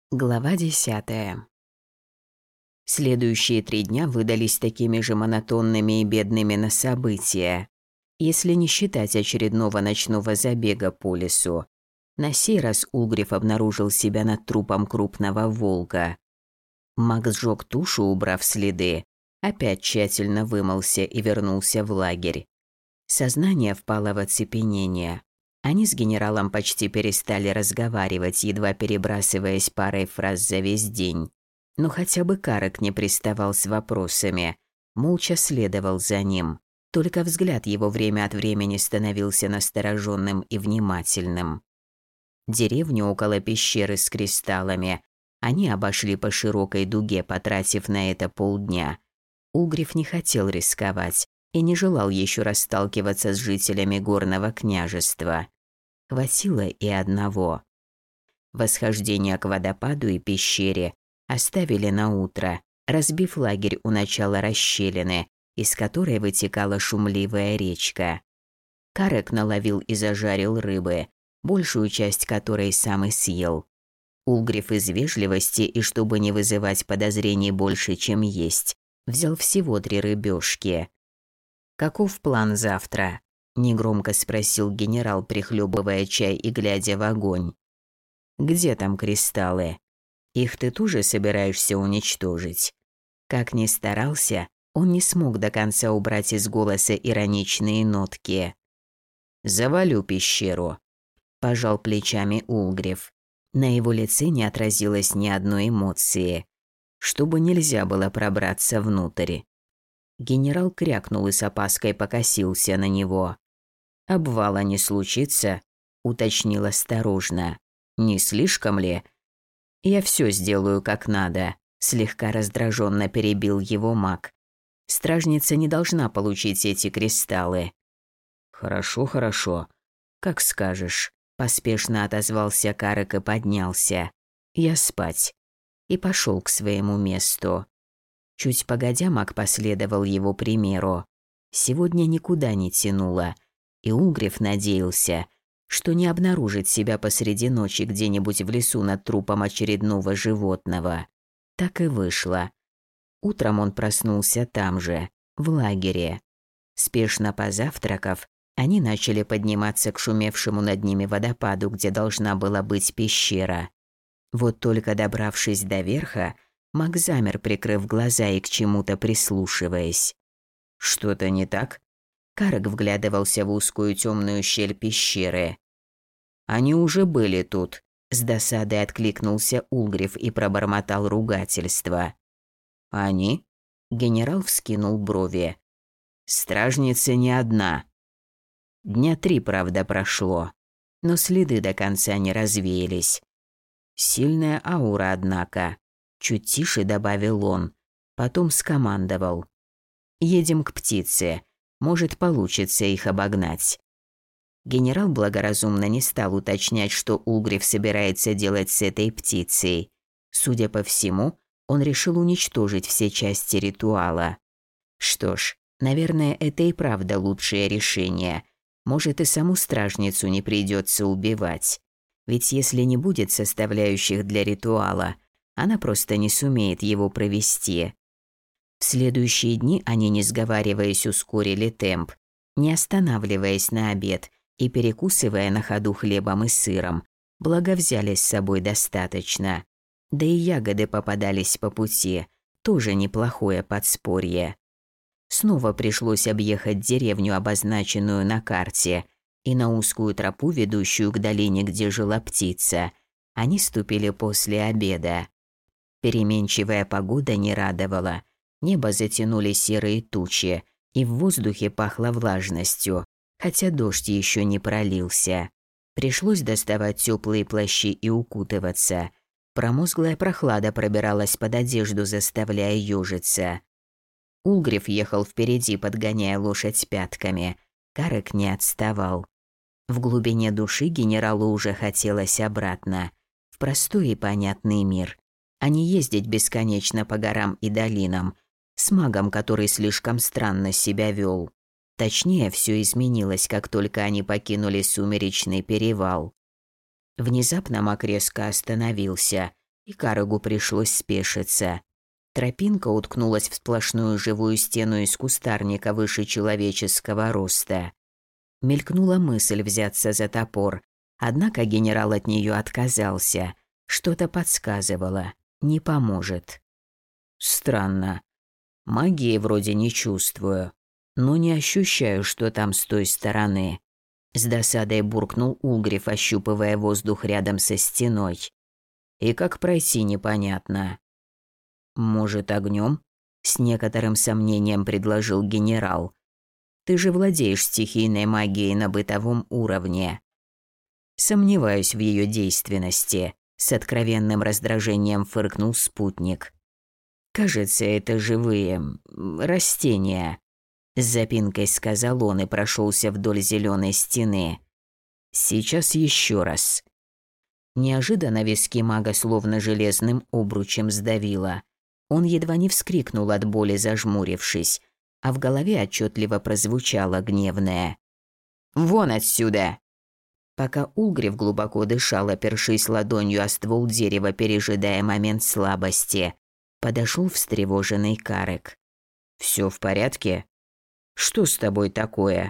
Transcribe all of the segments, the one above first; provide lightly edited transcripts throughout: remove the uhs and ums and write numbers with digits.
Глава 10. Следующие 3 дня выдались такими же монотонными и бедными на события, если не считать очередного ночного забега по лесу. На сей раз Улгриф обнаружил себя над трупом крупного волка. Маг сжёг тушу, убрав следы, опять тщательно вымылся и вернулся в лагерь. Сознание впало в оцепенение. Они с генералом почти перестали разговаривать, едва перебрасываясь парой фраз за весь день. Но хотя бы Карек не приставал с вопросами, молча следовал за ним. Только взгляд его время от времени становился настороженным и внимательным. Деревню около пещеры с кристаллами они обошли по широкой дуге, потратив на это полдня. Улгриф не хотел рисковать и не желал еще раз сталкиваться с жителями горного княжества. Хватило и одного. Восхождение к водопаду и пещере оставили на утро, разбив лагерь у начала расщелины, из которой вытекала шумливая речка. Карек наловил и зажарил рыбы, большую часть которой сам и съел. Улгриф из вежливости и чтобы не вызывать подозрений больше, чем есть, взял всего 3 рыбешки. «Каков план завтра?» – негромко спросил генерал, прихлебывая чай и глядя в огонь. «Где там кристаллы? Их ты тоже собираешься уничтожить?» Как ни старался, он не смог до конца убрать из голоса ироничные нотки. «Завалю пещеру», – пожал плечами Улгриф. На его лице не отразилось ни одной эмоции, чтобы нельзя было пробраться внутрь. Генерал крякнул и с опаской покосился на него. «Обвала не случится?» – уточнил осторожно. «Не слишком ли?» «Я все сделаю как надо», – слегка раздраженно перебил его маг. «Стражница не должна получить эти кристаллы». «Хорошо, хорошо. Как скажешь», – поспешно отозвался Карек и поднялся. «Я спать». И пошел к своему месту. Чуть погодя, маг последовал его примеру. Сегодня никуда не тянуло. И Улгриф надеялся, что не обнаружит себя посреди ночи где-нибудь в лесу над трупом очередного животного. Так и вышло. Утром он проснулся там же, в лагере. Спешно позавтракав, они начали подниматься к шумевшему над ними водопаду, где должна была быть пещера. Вот только добравшись до верха, маг замер, прикрыв глаза и к чему-то прислушиваясь. «Что-то не так?» Карек вглядывался в узкую темную щель пещеры. «Они уже были тут», – с досадой откликнулся Улгриф и пробормотал ругательство. «Они?» – генерал вскинул брови. «Стражница не одна. Дня 3, правда, прошло, но следы до конца не развеялись. Сильная аура, однако», – чуть тише добавил он, потом скомандовал. «Едем к птице. Может, получится их обогнать». Генерал благоразумно не стал уточнять, что Улгриф собирается делать с этой птицей. Судя по всему, он решил уничтожить все части ритуала. Что ж, наверное, это и правда лучшее решение. Может, и саму стражницу не придется убивать. Ведь если не будет составляющих для ритуала, она просто не сумеет его провести. В следующие дни они, не сговариваясь, ускорили темп, не останавливаясь на обед и перекусывая на ходу хлебом и сыром, благо взяли с собой достаточно. Да и ягоды попадались по пути, тоже неплохое подспорье. Снова пришлось объехать деревню, обозначенную на карте, и на узкую тропу, ведущую к долине, где жила птица, они ступили после обеда. Переменчивая погода не радовала. Небо затянули серые тучи, и в воздухе пахло влажностью, хотя дождь еще не пролился. Пришлось доставать теплые плащи и укутываться. Промозглая прохлада пробиралась под одежду, заставляя ежиться. Улгриф ехал впереди, подгоняя лошадь пятками. Карек не отставал. В глубине души генералу уже хотелось обратно, в простой и понятный мир, а не ездить бесконечно по горам и долинам, с магом, который слишком странно себя вел. Точнее, все изменилось, как только они покинули сумеречный перевал. Внезапно маг резко остановился, и Карагу пришлось спешиться. Тропинка уткнулась в сплошную живую стену из кустарника выше человеческого роста. Мелькнула мысль взяться за топор, однако генерал от нее отказался. Что-то подсказывало, не поможет. Странно. Магии вроде не чувствую, но не ощущаю, что там с той стороны. С досадой буркнул Улгриф, ощупывая воздух рядом со стеной. И как пройти, непонятно. Может, огнем? С некоторым сомнением предложил генерал. Ты же владеешь стихийной магией на бытовом уровне. Сомневаюсь в ее действенности. С откровенным раздражением фыркнул спутник. Кажется, это живые растения. С запинкой сказал он и прошелся вдоль зеленой стены. Сейчас еще раз. Неожиданно виски мага словно железным обручем сдавило. Он едва не вскрикнул от боли, зажмурившись, а в голове отчетливо прозвучало гневное: «Вон отсюда!» Пока Улгриф глубоко дышал, опершись ладонью о ствол дерева, пережидая момент слабости, подошел встревоженный Карек. «Все в порядке? Что с тобой такое?»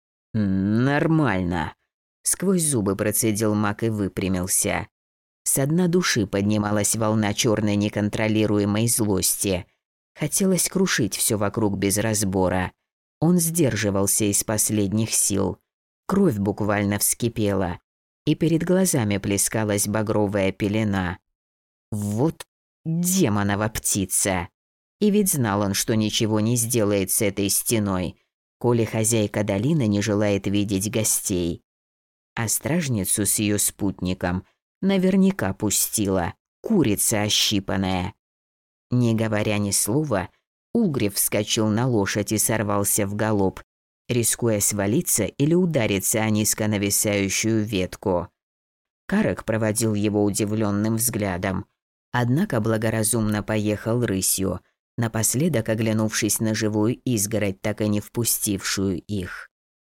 «Нормально», — сквозь зубы процедил маг и выпрямился. Со дна души поднималась волна черной неконтролируемой злости. Хотелось крушить все вокруг без разбора. Он сдерживался из последних сил. Кровь буквально вскипела, и перед глазами плескалась багровая пелена. Вот демонова птица. И ведь знал он, что ничего не сделает с этой стеной, коли хозяйка долины не желает видеть гостей. А стражницу с ее спутником наверняка пустила, курица ощипанная. Не говоря ни слова, Улгриф вскочил на лошадь и сорвался в галоп, рискуя свалиться или удариться о низко нависающую ветку. Карек проводил его удивленным взглядом, однако благоразумно поехал рысью, напоследок оглянувшись на живую изгородь, так и не впустившую их.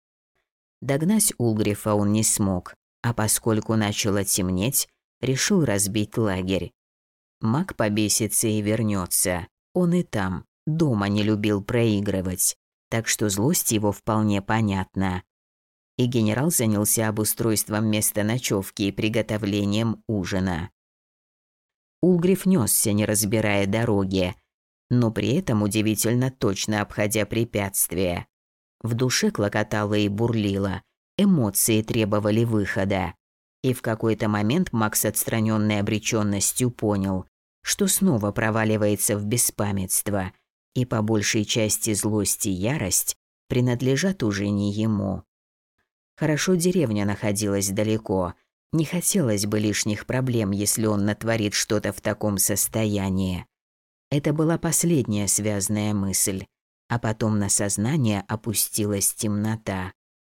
Догнать Улгрифа он не смог, а поскольку начало темнеть, решил разбить лагерь. Маг побесится и вернется. Он и там, дома, не любил проигрывать, так что злость его вполне понятна. И генерал занялся обустройством места ночевки и приготовлением ужина. Улгриф несся, не разбирая дороги, но при этом удивительно точно обходя препятствия. В душе клокотало и бурлило, эмоции требовали выхода. И в какой-то момент Макс с отстраненной обреченностью понял, что снова проваливается в беспамятство, и по большей части злость и ярость принадлежат уже не ему. Хорошо, деревня находилась далеко, не хотелось бы лишних проблем, если он натворит что-то в таком состоянии. Это была последняя связная мысль, а потом на сознание опустилась темнота.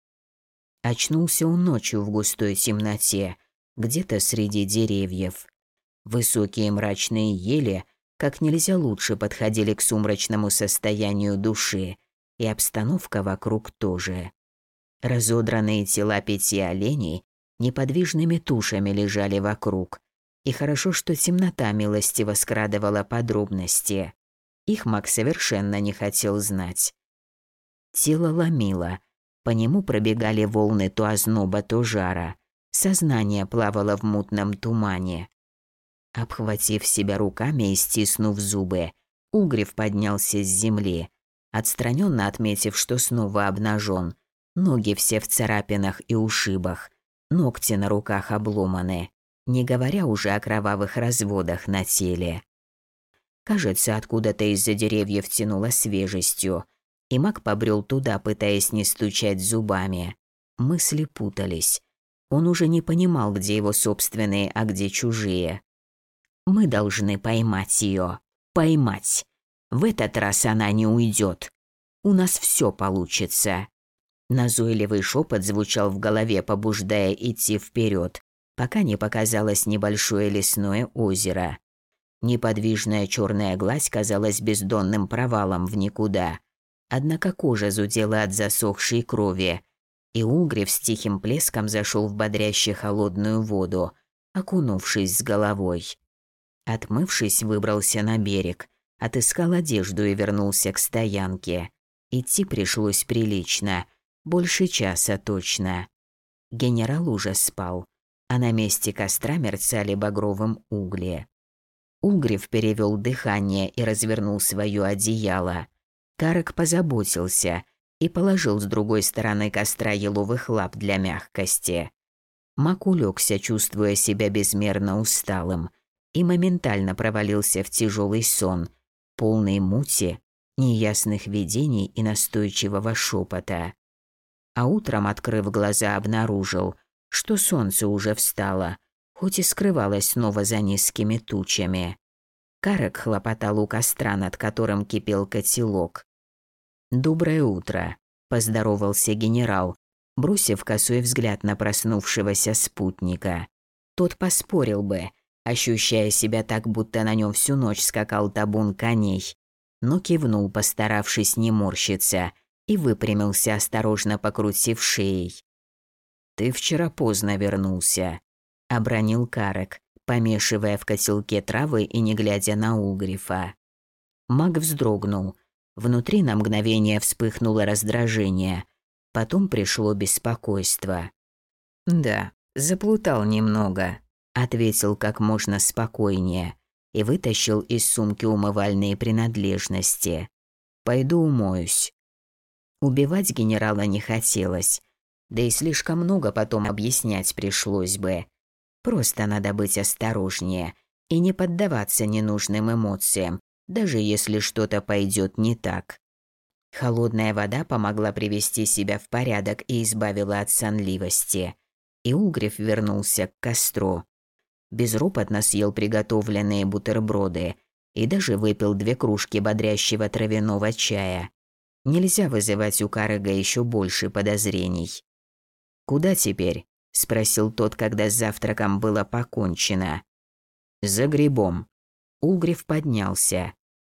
Очнулся он ночью в густой темноте, где-то среди деревьев. Высокие мрачные ели как нельзя лучше подходили к сумрачному состоянию души, и обстановка вокруг тоже. Разодранные тела 5 оленей неподвижными тушами лежали вокруг, и хорошо, что темнота милостиво скрадывала подробности. Их Мак совершенно не хотел знать. Тело ломило, по нему пробегали волны то озноба, то жара. Сознание плавало в мутном тумане. Обхватив себя руками и стиснув зубы, Улгриф поднялся с земли, отстраненно отметив, что снова обнажен. Ноги все в царапинах и ушибах, ногти на руках обломаны, не говоря уже о кровавых разводах на теле. Кажется, откуда-то из-за деревьев тянуло свежестью, и маг побрел туда, пытаясь не стучать зубами. Мысли путались. Он уже не понимал, где его собственные, а где чужие. Мы должны поймать ее. Поймать. В этот раз она не уйдет. У нас все получится. Назойливый шепот звучал в голове, побуждая идти вперед, пока не показалось небольшое лесное озеро. Неподвижная черная гладь казалась бездонным провалом в никуда. Однако кожа зудела от засохшей крови, и Улгриф с тихим плеском зашел в бодряще холодную воду, окунувшись с головой. Отмывшись, выбрался на берег, отыскал одежду и вернулся к стоянке. Идти пришлось прилично, больше часа точно. Генерал уже спал, а на месте костра мерцали багровым угли. Улгриф перевел дыхание и развернул свое одеяло. Карек позаботился и положил с другой стороны костра еловых лап для мягкости. Мак улегся, чувствуя себя безмерно усталым, и моментально провалился в тяжелый сон, полный мути, неясных видений и настойчивого шепота. А утром, открыв глаза, обнаружил, что солнце уже встало, хоть и скрывалось снова за низкими тучами. Карек хлопотал у костра, над которым кипел котелок. «Доброе утро», – поздоровался генерал, бросив косой взгляд на проснувшегося спутника. Тот поспорил бы, ощущая себя так, будто на нем всю ночь скакал табун коней, но кивнул, постаравшись не морщиться, и выпрямился, осторожно покрутив шеей. «Ты вчера поздно вернулся», – обронил Карек, помешивая в котелке травы и не глядя на Улгрифа. Маг вздрогнул. Внутри на мгновение вспыхнуло раздражение. Потом пришло беспокойство. «Да, заплутал немного», – ответил как можно спокойнее и вытащил из сумки умывальные принадлежности. «Пойду умоюсь». Убивать генерала не хотелось, да и слишком много потом объяснять пришлось бы. Просто надо быть осторожнее и не поддаваться ненужным эмоциям, даже если что-то пойдет не так. Холодная вода помогла привести себя в порядок и избавила от сонливости. И Улгриф вернулся к костру. Безропотно съел приготовленные бутерброды и даже выпил 2 кружки бодрящего травяного чая. Нельзя вызывать у Карега еще больше подозрений. «Куда теперь?» – спросил тот, когда с завтраком было покончено. «За грибом». Улгриф поднялся.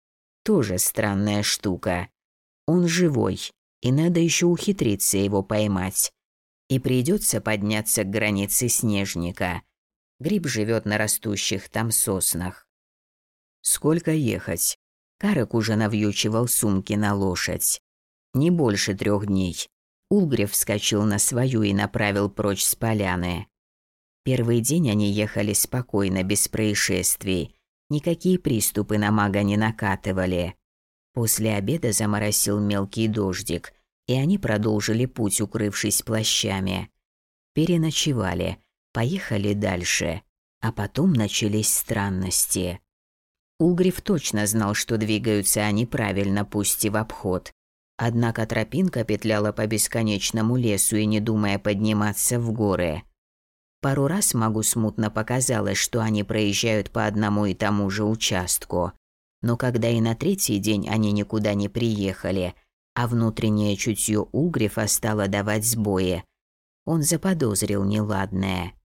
Тоже странная штука. Он живой, и надо еще ухитриться его поймать. И придется подняться к границе снежника. Гриб живет на растущих там соснах. «Сколько ехать?» Карек уже навьючивал сумки на лошадь. «Не больше 3 дней». Улгриф вскочил на свою и направил прочь с поляны. Первый день они ехали спокойно, без происшествий. Никакие приступы на мага не накатывали. После обеда заморосил мелкий дождик, и они продолжили путь, укрывшись плащами. Переночевали, поехали дальше, а потом начались странности. Улгриф точно знал, что двигаются они правильно, пусть и в обход. Однако тропинка петляла по бесконечному лесу и не думая подниматься в горы. Пару раз магу смутно показалось, что они проезжают по одному и тому же участку. Но когда и на 3-й день они никуда не приехали, а внутреннее чутье Улгрифа стало давать сбои, он заподозрил неладное.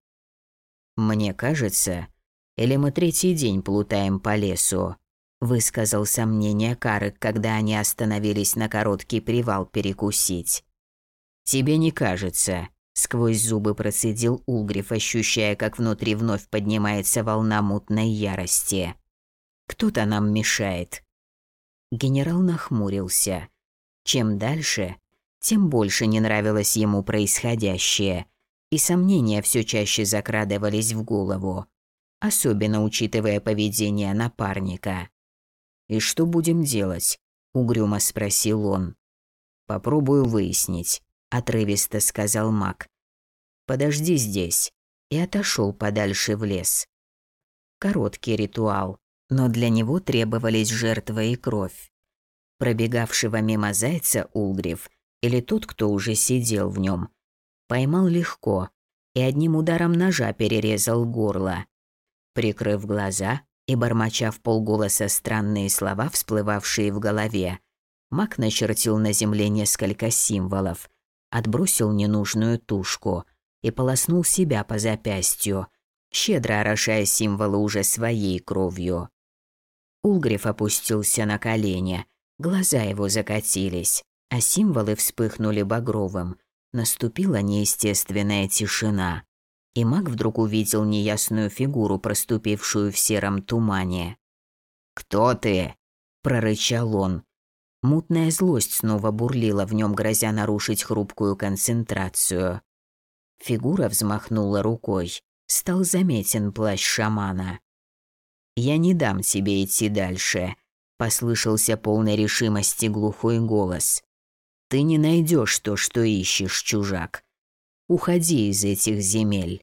«Мне кажется, или мы 3-й день плутаем по лесу?» – высказал сомнение Карек, когда они остановились на короткий привал перекусить. «Тебе не кажется?» – сквозь зубы процедил Улгриф, ощущая, как внутри вновь поднимается волна мутной ярости. «Кто-то нам мешает». Генерал нахмурился. Чем дальше, тем больше не нравилось ему происходящее, и сомнения все чаще закрадывались в голову, особенно учитывая поведение напарника. «И что будем делать?» – угрюмо спросил он. «Попробую выяснить», – отрывисто сказал маг. «Подожди здесь», и отошел подальше в лес. Короткий ритуал, но для него требовались жертва и кровь. Пробегавшего мимо зайца Улгриф, или тот, кто уже сидел в нем, поймал легко и одним ударом ножа перерезал горло. Прикрыв глаза и бормоча вполголоса странные слова, всплывавшие в голове, маг начертил на земле несколько символов, отбросил ненужную тушку и полоснул себя по запястью, щедро орошая символы уже своей кровью. Улгриф опустился на колени, глаза его закатились, а символы вспыхнули багровым. Наступила неестественная тишина. И маг вдруг увидел неясную фигуру, проступившую в сером тумане. «Кто ты?» – прорычал он. Мутная злость снова бурлила в нем, грозя нарушить хрупкую концентрацию. Фигура взмахнула рукой. Стал заметен плащ шамана. «Я не дам тебе идти дальше», – послышался полной решимости глухой голос. «Ты не найдешь то, что ищешь, чужак. Уходи из этих земель».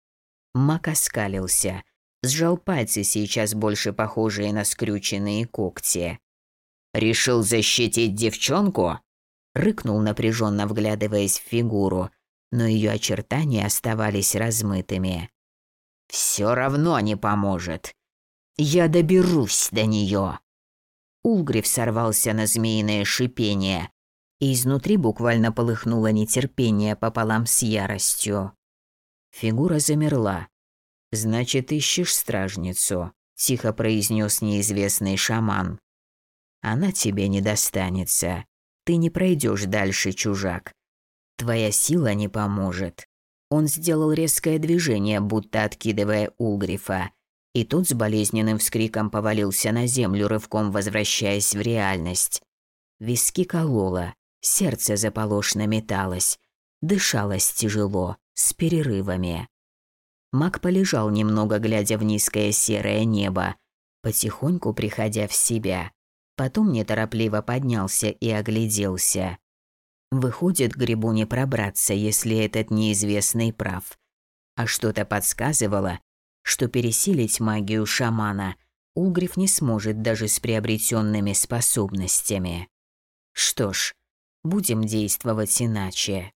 Маг оскалился, сжал пальцы, сейчас больше похожие на скрюченные когти. «Решил защитить девчонку?» – рыкнул, напряженно вглядываясь в фигуру, но ее очертания оставались размытыми. «Все равно не поможет. Я доберусь до нее». Улгриф сорвался на змеиное шипение, и изнутри буквально полыхнуло нетерпение пополам с яростью. Фигура замерла. «Значит, ищешь стражницу», – тихо произнес неизвестный шаман. «Она тебе не достанется. Ты не пройдешь дальше, чужак. Твоя сила не поможет». Он сделал резкое движение, будто откидывая Улгрифа, и тот с болезненным вскриком повалился на землю, рывком возвращаясь в реальность. Виски кололо, сердце заполошно металось, дышалось тяжело, с перерывами. Маг полежал немного, глядя в низкое серое небо, потихоньку приходя в себя. Потом неторопливо поднялся и огляделся. Выходит, к грибу не пробраться, если этот неизвестный прав. А что-то подсказывало, что пересилить магию шамана Улгриф не сможет даже с приобретенными способностями. Что ж, будем действовать иначе.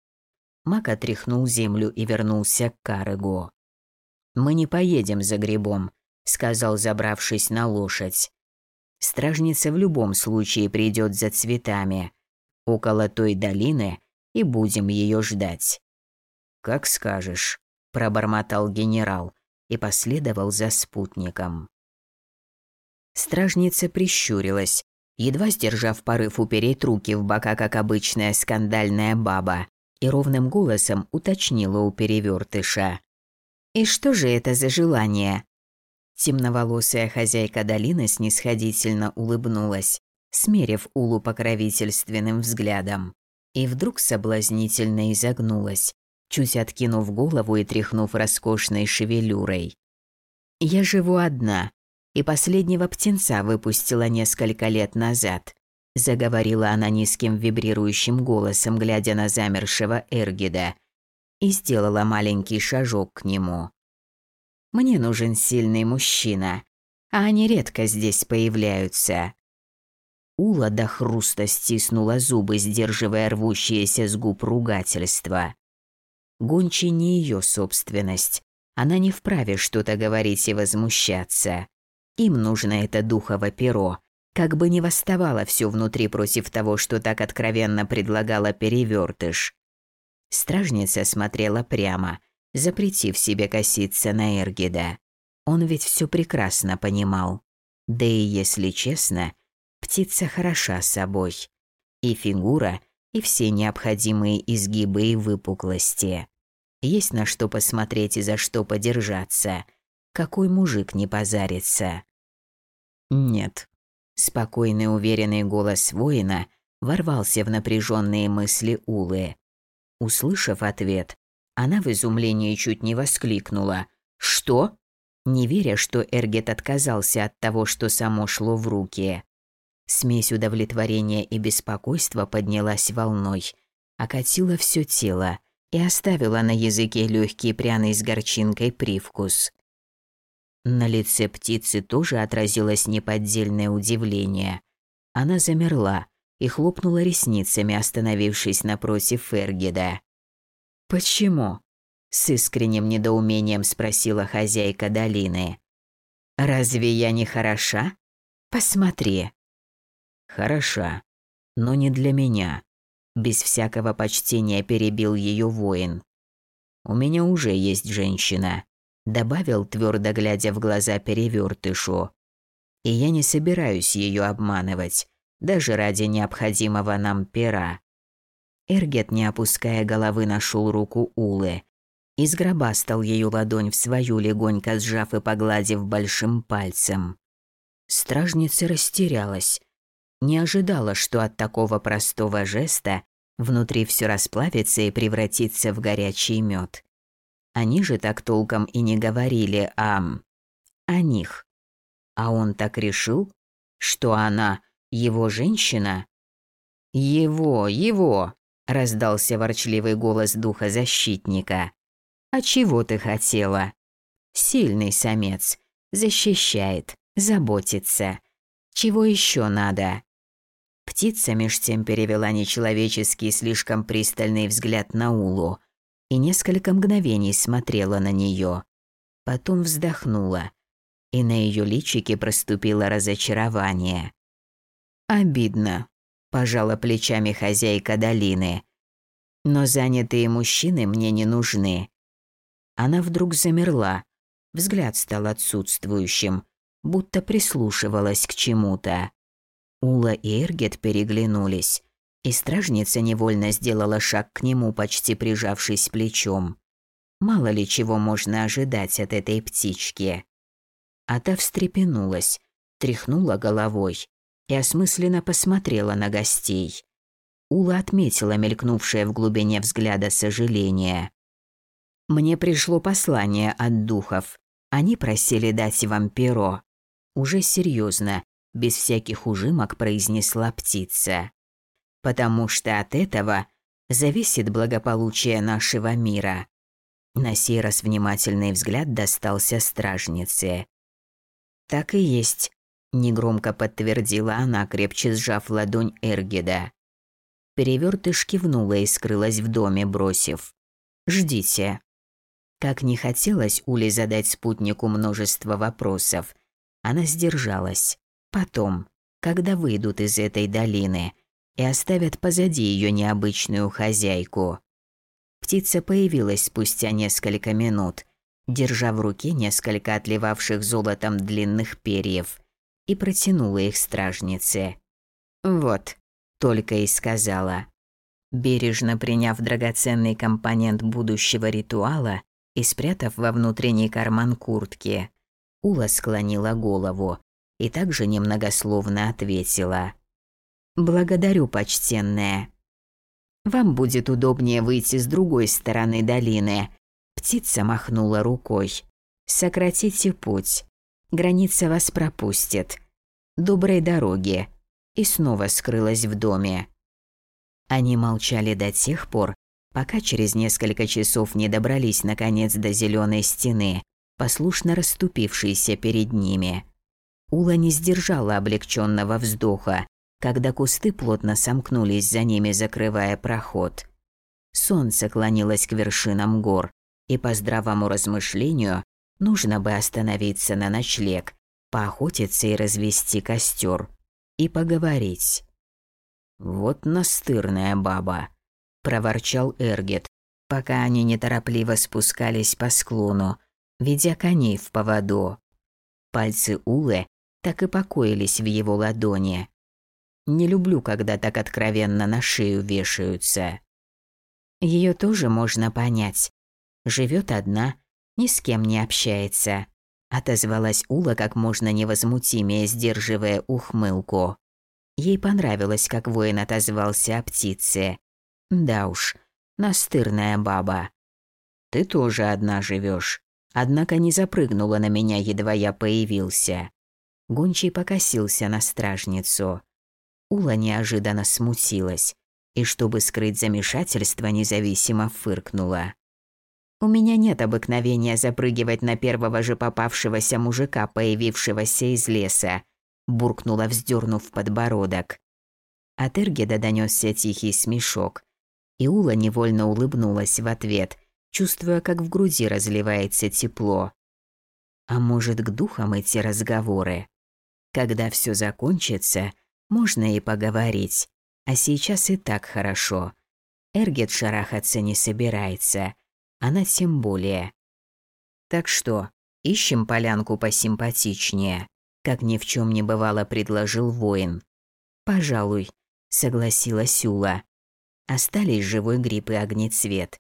Маг отряхнул землю и вернулся к Карегу. «Мы не поедем за грибом», — сказал, забравшись на лошадь. «Стражница в любом случае придет за цветами. Около той долины, и будем ее ждать». «Как скажешь», – пробормотал генерал и последовал за спутником. Стражница прищурилась, едва сдержав порыв упереть руки в бока, как обычная скандальная баба, и ровным голосом уточнила у перевертыша: «И что же это за желание?» Темноволосая хозяйка долины снисходительно улыбнулась, смерив Улу покровительственным взглядом, и вдруг соблазнительно изогнулась, чуть откинув голову и тряхнув роскошной шевелюрой. «Я живу одна, и последнего птенца выпустила несколько лет назад», заговорила она низким вибрирующим голосом, глядя на замершего Эргида, и сделала маленький шажок к нему. «Мне нужен сильный мужчина, а они редко здесь появляются». Ула до хруста стиснула зубы, сдерживая рвущиеся с губ ругательства. Гончий не ее собственность. Она не вправе что-то говорить и возмущаться. Им нужно это духово перо, как бы ни восставало все внутри против того, что так откровенно предлагала перевертыш. Стражница смотрела прямо, запретив себе коситься на Эргида. Он ведь все прекрасно понимал. Да и если честно, птица хороша собой. И фигура, и все необходимые изгибы и выпуклости. Есть на что посмотреть и за что подержаться. Какой мужик не позарится? Нет. Спокойный, уверенный голос воина ворвался в напряженные мысли Улы. Услышав ответ, она в изумлении чуть не воскликнула: «Что?», не веря, что Эргет отказался от того, что само шло в руки. Смесь удовлетворения и беспокойства поднялась волной, окатила все тело и оставила на языке легкий пряный с горчинкой привкус. На лице птицы тоже отразилось неподдельное удивление. Она замерла и хлопнула ресницами, остановившись напротив Эргида. «Почему?» – с искренним недоумением спросила хозяйка долины. «Разве я не хороша? Посмотри». «Хороша, но не для меня», – без всякого почтения перебил ее воин. «У меня уже есть женщина», – добавил, твердо глядя в глаза перевертышу. «И я не собираюсь ее обманывать, даже ради необходимого нам пера». Эргет, не опуская головы, нашел руку Улы и сгробастал ее ладонь в свою, легонько сжав и погладив большим пальцем. Стражница растерялась. Не ожидала, что от такого простого жеста внутри все расплавится и превратится в горячий мед. Они же так толком и не говорили о них. А он так решил, что она его женщина? Его, раздался ворчливый голос духа защитника. А чего ты хотела? Сильный самец, защищает, заботится. Чего еще надо? Птица меж тем перевела нечеловеческий слишком пристальный взгляд на Улу и несколько мгновений смотрела на нее. Потом вздохнула, и на ее личике проступило разочарование. «Обидно», – пожала плечами хозяйка долины. «Но занятые мужчины мне не нужны». Она вдруг замерла, взгляд стал отсутствующим, будто прислушивалась к чему-то. Ула и Эргет переглянулись, и стражница невольно сделала шаг к нему, почти прижавшись плечом. Мало ли чего можно ожидать от этой птички. А та встрепенулась, тряхнула головой и осмысленно посмотрела на гостей. Ула отметила мелькнувшее в глубине взгляда сожаление. «Мне пришло послание от духов. Они просили дать вам перо». Уже серьезно, без всяких ужимок произнесла птица. «Потому что от этого зависит благополучие нашего мира». На сей раз внимательный взгляд достался стражнице. «Так и есть», – негромко подтвердила она, крепче сжав ладонь Эргеда. Перевертыш кивнула и скрылась в доме, бросив: «Ждите». Как не хотелось Уле задать спутнику множество вопросов, она сдержалась. Потом, когда выйдут из этой долины и оставят позади ее необычную хозяйку. Птица появилась спустя несколько минут, держа в руке несколько отливавших золотом длинных перьев, и протянула их стражнице. «Вот», – только и сказала. Бережно приняв драгоценный компонент будущего ритуала и спрятав во внутренний карман куртки, Ула склонила голову и также немногословно ответила: «Благодарю, почтенная. Вам будет удобнее выйти с другой стороны долины». Птица махнула рукой. «Сократите путь. Граница вас пропустит. Доброй дороги». И снова скрылась в доме. Они молчали до тех пор, пока через несколько часов не добрались наконец до зеленой стены, послушно расступившейся перед ними. Ула не сдержала облегченного вздоха, когда кусты плотно сомкнулись за ними, закрывая проход. Солнце клонилось к вершинам гор, и по здравому размышлению нужно бы остановиться на ночлег, поохотиться и развести костер, и поговорить. «Вот настырная баба», – проворчал Эргет, пока они неторопливо спускались по склону, ведя коней в поводу. Пальцы Улы так и покоились в его ладони. «Не люблю, когда так откровенно на шею вешаются». Ее тоже можно понять. Живет одна, ни с кем не общается, отозвалась Ула как можно невозмутимее, сдерживая ухмылку. Ей понравилось, как воин отозвался о птице. Да уж, настырная баба. Ты тоже одна живешь, однако не запрыгнула на меня, едва я появился. Гончий покосился на стражницу. Ула неожиданно смутилась и, чтобы скрыть замешательство, независимо фыркнула. «У меня нет обыкновения запрыгивать на первого же попавшегося мужика, появившегося из леса», – буркнула, вздернув подбородок. От Эргеда донесся тихий смешок, и Ула невольно улыбнулась в ответ, чувствуя, как в груди разливается тепло. А может, к духам эти разговоры? Когда все закончится, можно и поговорить, а сейчас и так хорошо. Эргед шарахаться не собирается, она тем более. Так что, ищем полянку посимпатичнее, как ни в чем не бывало, предложил воин. «Пожалуй», – согласилась Ула. Остались живой гриб и огнецвет.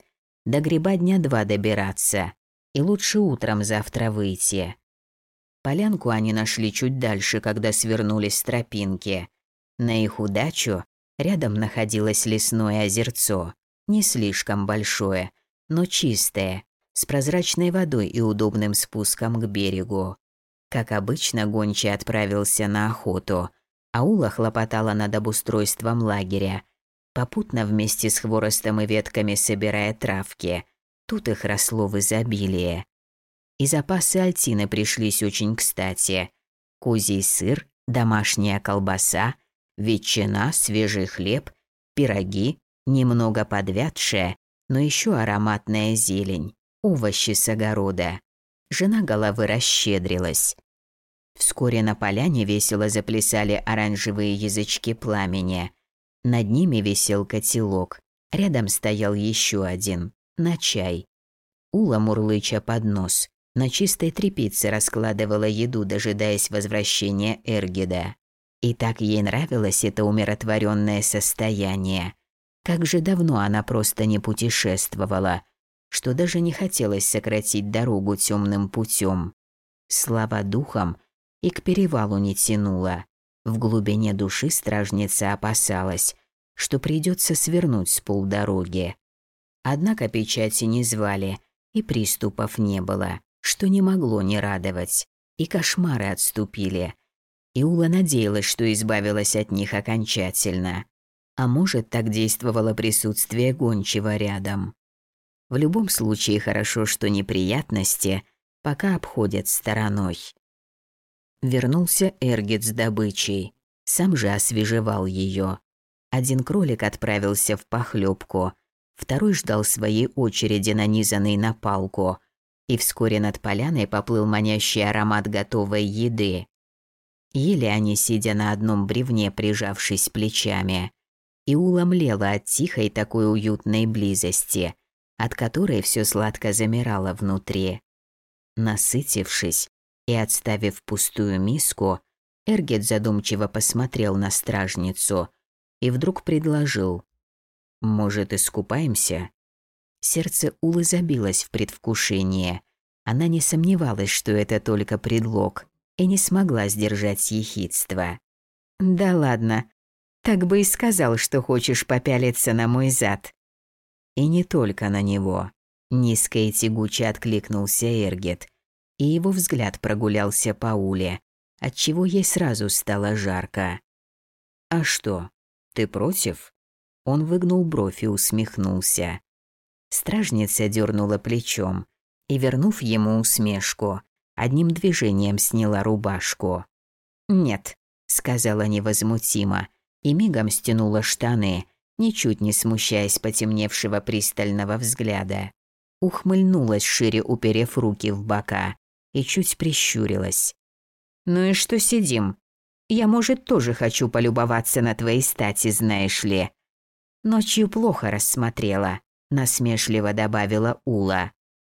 До гриба дня 2 добираться. И лучше утром завтра выйти. Полянку они нашли чуть дальше, когда свернулись с тропинки. На их удачу рядом находилось лесное озерцо. Не слишком большое, но чистое, с прозрачной водой и удобным спуском к берегу. Как обычно, гончий отправился на охоту, а Ула хлопотала над обустройством лагеря, попутно вместе с хворостом и ветками собирая травки. Тут их росло в изобилии. И запасы Альтины пришлись очень кстати. Козий сыр, домашняя колбаса, ветчина, свежий хлеб, пироги, немного подвядшая, но еще ароматная зелень, овощи с огорода. Жена головы расщедрилась. Вскоре на поляне весело заплясали оранжевые язычки пламени. Над ними висел котелок, рядом стоял еще один, на чай. Ула, мурлыча под нос, на чистой тряпице раскладывала еду, дожидаясь возвращения Эргида. И так ей нравилось это умиротворенное состояние. Как же давно она просто не путешествовала, что даже не хотелось сократить дорогу темным путем. Слава духам, и к перевалу не тянула. В глубине души стражница опасалась, что придется свернуть с полдороги. Однако печати не звали, и приступов не было, что не могло не радовать, и кошмары отступили. И Ула надеялась, что избавилась от них окончательно. А может, так действовало присутствие гончего рядом. В любом случае хорошо, что неприятности пока обходят стороной. Вернулся Эргид с добычей, сам же освежевал ее. Один кролик отправился в похлебку, второй ждал своей очереди, нанизанный на палку, и вскоре над поляной поплыл манящий аромат готовой еды. Ели они, сидя на одном бревне, прижавшись плечами. И Ула млела от тихой такой уютной близости, от которой все сладко замирало внутри. Насытившись и отставив пустую миску, Эргид задумчиво посмотрел на стражницу и вдруг предложил: «Может, искупаемся?» Сердце Улы забилось в предвкушении. Она не сомневалась, что это только предлог, и не смогла сдержать ехидство. «Да ладно, так бы и сказал, что хочешь попялиться на мой зад». И не только на него. Низко и тягуче откликнулся Эргид, и его взгляд прогулялся по Уле, отчего ей сразу стало жарко. «А что, ты против?» Он выгнул бровь и усмехнулся. Стражница дернула плечом и, вернув ему усмешку, одним движением сняла рубашку. «Нет», — сказала невозмутимо, и мигом стянула штаны, ничуть не смущаясь потемневшего пристального взгляда. Ухмыльнулась шире, уперев руки в бока, и чуть прищурилась. «Ну и что сидим? Я, может, тоже хочу полюбоваться на твоей стати, знаешь ли». Ночью плохо рассмотрела, насмешливо добавила Ула.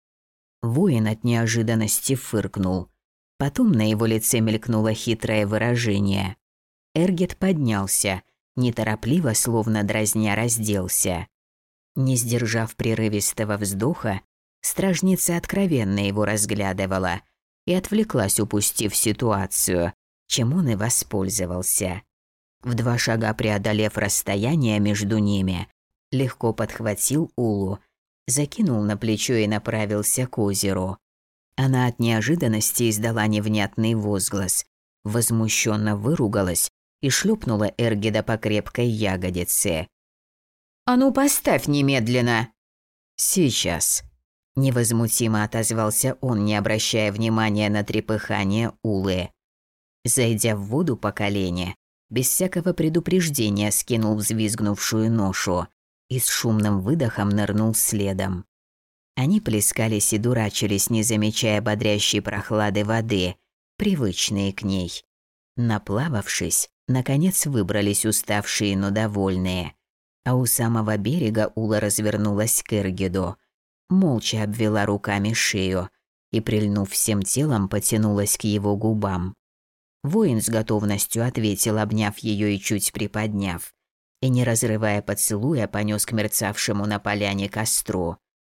Воин от неожиданности фыркнул. Потом на его лице мелькнуло хитрое выражение. Эргид поднялся, неторопливо, словно дразня, разделся. Не сдержав прерывистого вздоха, стражница откровенно его разглядывала и отвлеклась, упустив ситуацию, чем он и воспользовался. В 2 шага преодолев расстояние между ними, легко подхватил Улу, закинул на плечо и направился к озеру. Она от неожиданности издала невнятный возглас, возмущенно выругалась и шлепнула Эргида по крепкой ягодице. «А ну поставь немедленно!» «Сейчас», – невозмутимо отозвался он, не обращая внимания на трепыхание Улы. Зайдя в воду по колени, без всякого предупреждения скинул взвизгнувшую ношу и с шумным выдохом нырнул следом. Они плескались и дурачились, не замечая бодрящей прохлады воды, привычные к ней. Наплававшись, наконец выбрались уставшие, но довольные. А у самого берега Ула развернулась к Эргиду, молча обвела руками шею и, прильнув всем телом, потянулась к его губам. Воин с готовностью ответил, обняв ее и чуть приподняв, и, не разрывая поцелуя, понес к мерцавшему на поляне костру.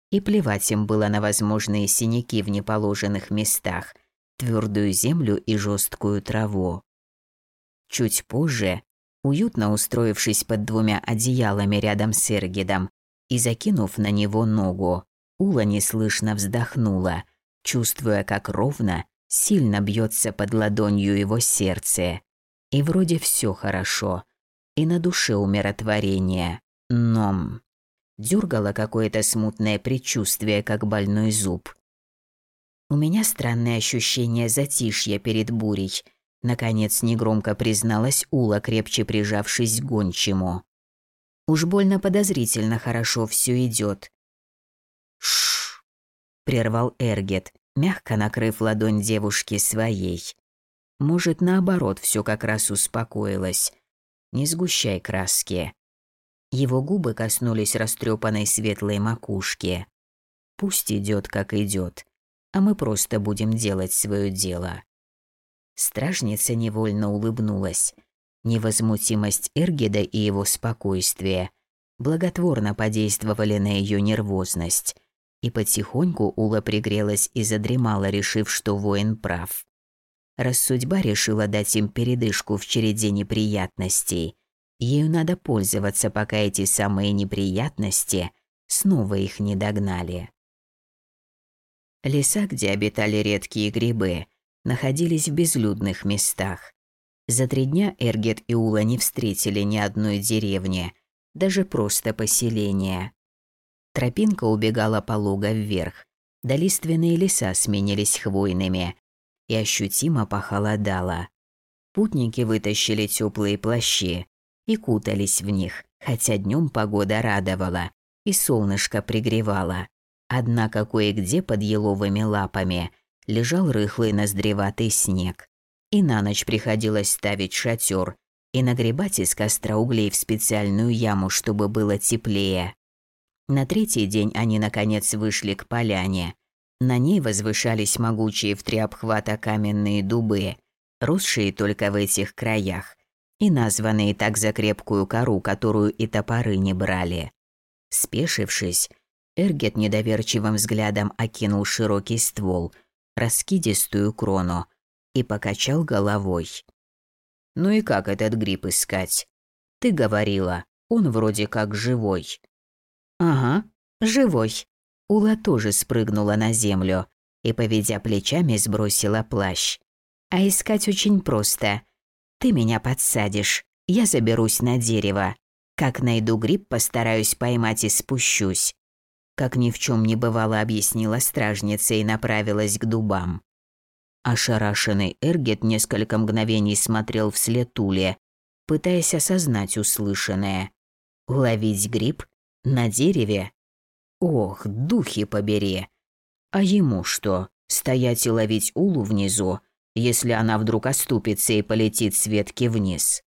И плевать им было на возможные синяки в неположенных местах, твердую землю и жесткую траву. Чуть позже, уютно устроившись под 2 одеялами рядом с Эргидом и закинув на него ногу, Ула неслышно вздохнула, чувствуя, как ровно, сильно бьется под ладонью его сердце. И вроде все хорошо, и на душе умиротворение, но дёргало какое-то смутное предчувствие, как больной зуб. У меня странное ощущение затишья перед бурей. Наконец негромко призналась Ула, крепче прижавшись к гончему. Уж больно подозрительно хорошо все идет. Шш! Прервал Эргет, мягко накрыв ладонь девушки своей. Может, наоборот, все как раз успокоилось. Не сгущай краски. Его губы коснулись растрепанной светлой макушки. Пусть идет, как идет, а мы просто будем делать свое дело. Стражница невольно улыбнулась. Невозмутимость Эргеда и его спокойствие благотворно подействовали на ее нервозность, и потихоньку Ула пригрелась и задремала, решив, что воин прав. Раз судьба решила дать им передышку в череде неприятностей, ею надо пользоваться, пока эти самые неприятности снова их не догнали. Леса, где обитали редкие грибы, находились в безлюдных местах. За 3 дня Эргет и Ула не встретили ни одной деревни, даже просто поселения. Тропинка убегала полого вверх, да лиственные леса сменились хвойными, и ощутимо похолодало. Путники вытащили теплые плащи и кутались в них, хотя днем погода радовала и солнышко пригревало. Однако кое-где под еловыми лапами лежал рыхлый ноздреватый снег, и на ночь приходилось ставить шатер и нагребать из костра углей в специальную яму, чтобы было теплее. На 3-й день они наконец вышли к поляне. На ней возвышались могучие в 3 обхвата каменные дубы, росшие только в этих краях, и названные так за крепкую кору, которую и топоры не брали. Спешившись, Эргет недоверчивым взглядом окинул широкий ствол, раскидистую крону, и покачал головой. «Ну и как этот гриб искать? Ты говорила, он вроде как живой». «Ага, живой». Ула тоже спрыгнула на землю и, поведя плечами, сбросила плащ. «А искать очень просто. Ты меня подсадишь, я заберусь на дерево. Как найду гриб, постараюсь поймать и спущусь». Как ни в чем не бывало, объяснила стражница и направилась к дубам. Ошарашенный Эргет несколько мгновений смотрел вслед Уле, пытаясь осознать услышанное. Ловить гриб? На дереве? Ох, духи побери! А ему что, стоять и ловить Улу внизу, если она вдруг оступится и полетит с ветки вниз?